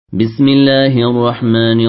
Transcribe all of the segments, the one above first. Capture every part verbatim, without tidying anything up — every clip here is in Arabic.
بسم الله الرحمن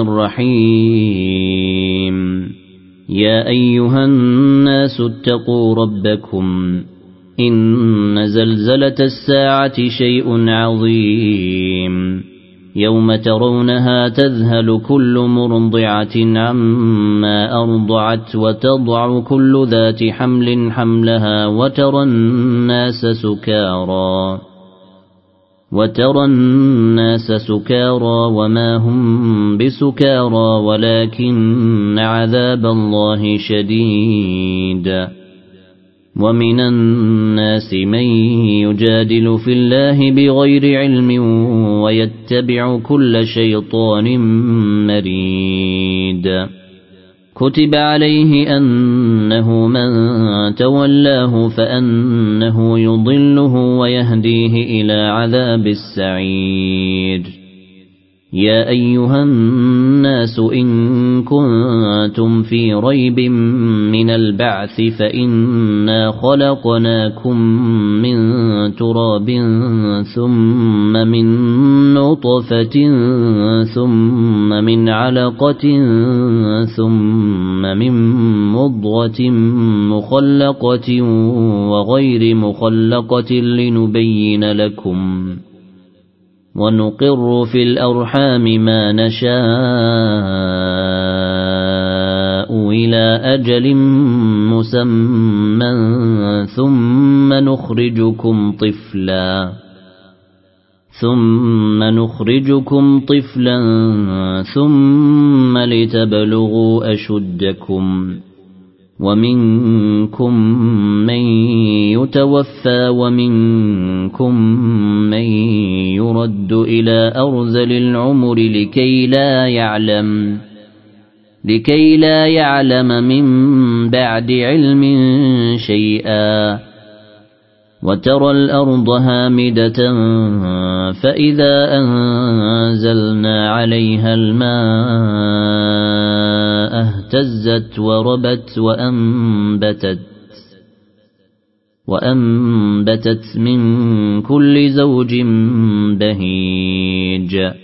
الرحيم يا أيها الناس اتقوا ربكم إن زلزلة الساعة شيء عظيم يوم ترونها تذهل كل مرضعة عما أرضعت وتضع كل ذات حمل حملها وترى الناس سكارى وترى الناس سكارى وما هم بسكارى ولكن عذاب الله شديد ومن الناس من يجادل في الله بغير علم ويتبع كل شيطان مريد كتب عليه أنه من تولاه فأنه يضله ويهديه إلى عذاب السعير يا أيها الناس إن كنتم في ريب من البعث فإنا خلقناكم من تراب ثم من نطفة ثم من علقة ثم من مضغة مخلقة وغير مخلقة لنبين لكم ونقر في الأرحام ما نشاء إلى أجل مسمى ثم نخرجكم طفلا ثم نخرجكم طفلا ثم لتبلغوا أشدكم ومنكم من يتوفى ومنكم من يرد إلى أرذل العمر لكي لا يعلم لكي لا يعلم من بعد علم شيئا وترى الأرض هامدة فإذا أنزلنا عليها الماء اهتزت وربت وأنبتت وأنبتت من كل زوج بهيج